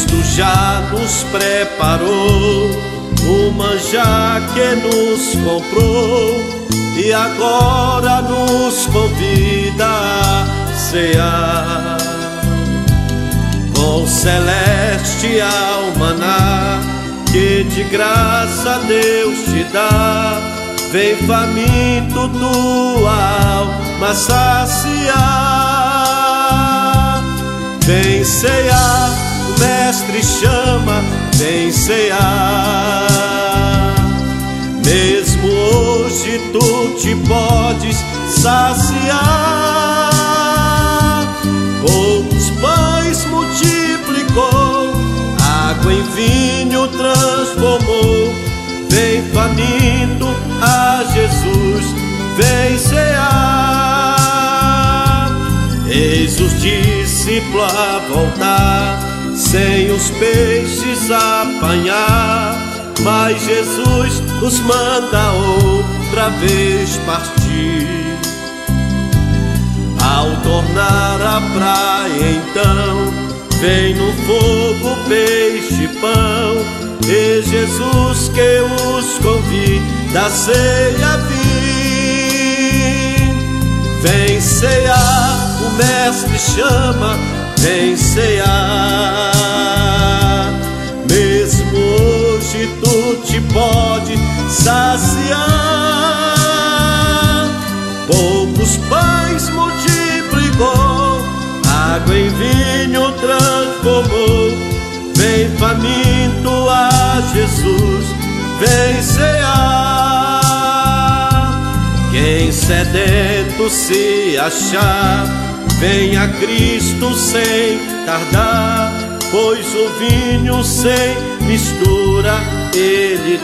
Cristo já nos preparou o manjar que nos comprou e agora nos convida a cear. Com celestial maná que de graça Deus te dá, vem faminto tua alma saciar. Vem cear, o Mestre chama, vem cear. Mesmo hoje tu te podes saciar. Poucos pães multiplicou, água em vinho transformou. Vem faminto a Jesus, vem cear. Eis os discípulos a voltar, sem os peixes apanhar, mas Jesus os manda outra vez partir. Ao tornar a praia então, vem no fogo peixe e pão, e Jesus que os convida a ceia vir. Vem cear, o Mestre chama, vem cear. Mesmo hoje tu te pode saciar. Poucos pães multiplicou, água em vinho transformou. Vem faminto a Jesus, vem cear. Quem sedento se achar, vem a Cristo sem tardar, pois o vinho sem mistura Ele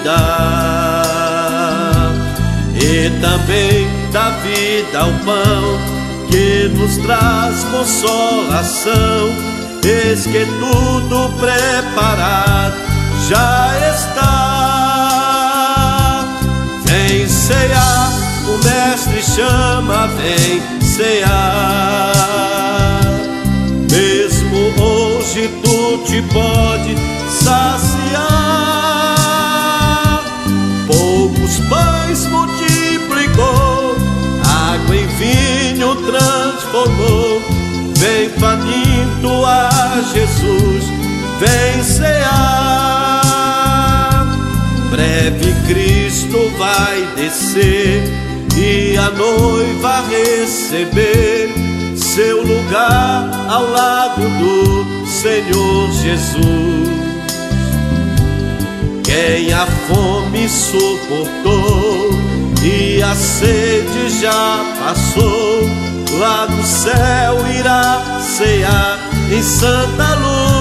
dá. E também dá vida ao pão, que nos traz consolação. Eis que tudo preparado já está. Vem cear, o Mestre chama, vem cear. Mesmo hoje tu te pode saciar. Poucos pães multiplicou, água em vinho transformou. Vem faminto a Jesus, vem cear. Breve Cristo vai descer e a noiva receber seu lugar ao lado do Senhor Jesus. Quem a fome suportou e a sede já passou, lá do céu irá cear em santa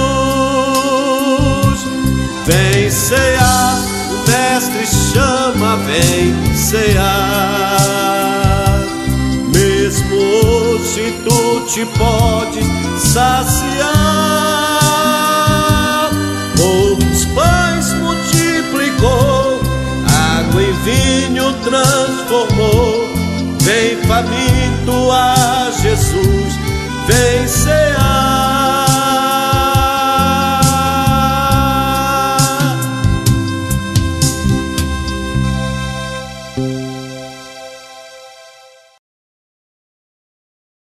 luz. Vem cear, o Mestre chama, vem cear. Mesmo hoje tu te podes saciar. Poucos pães multiplicou, água em vinho transformou. Vem faminto a Jesus, vem cear.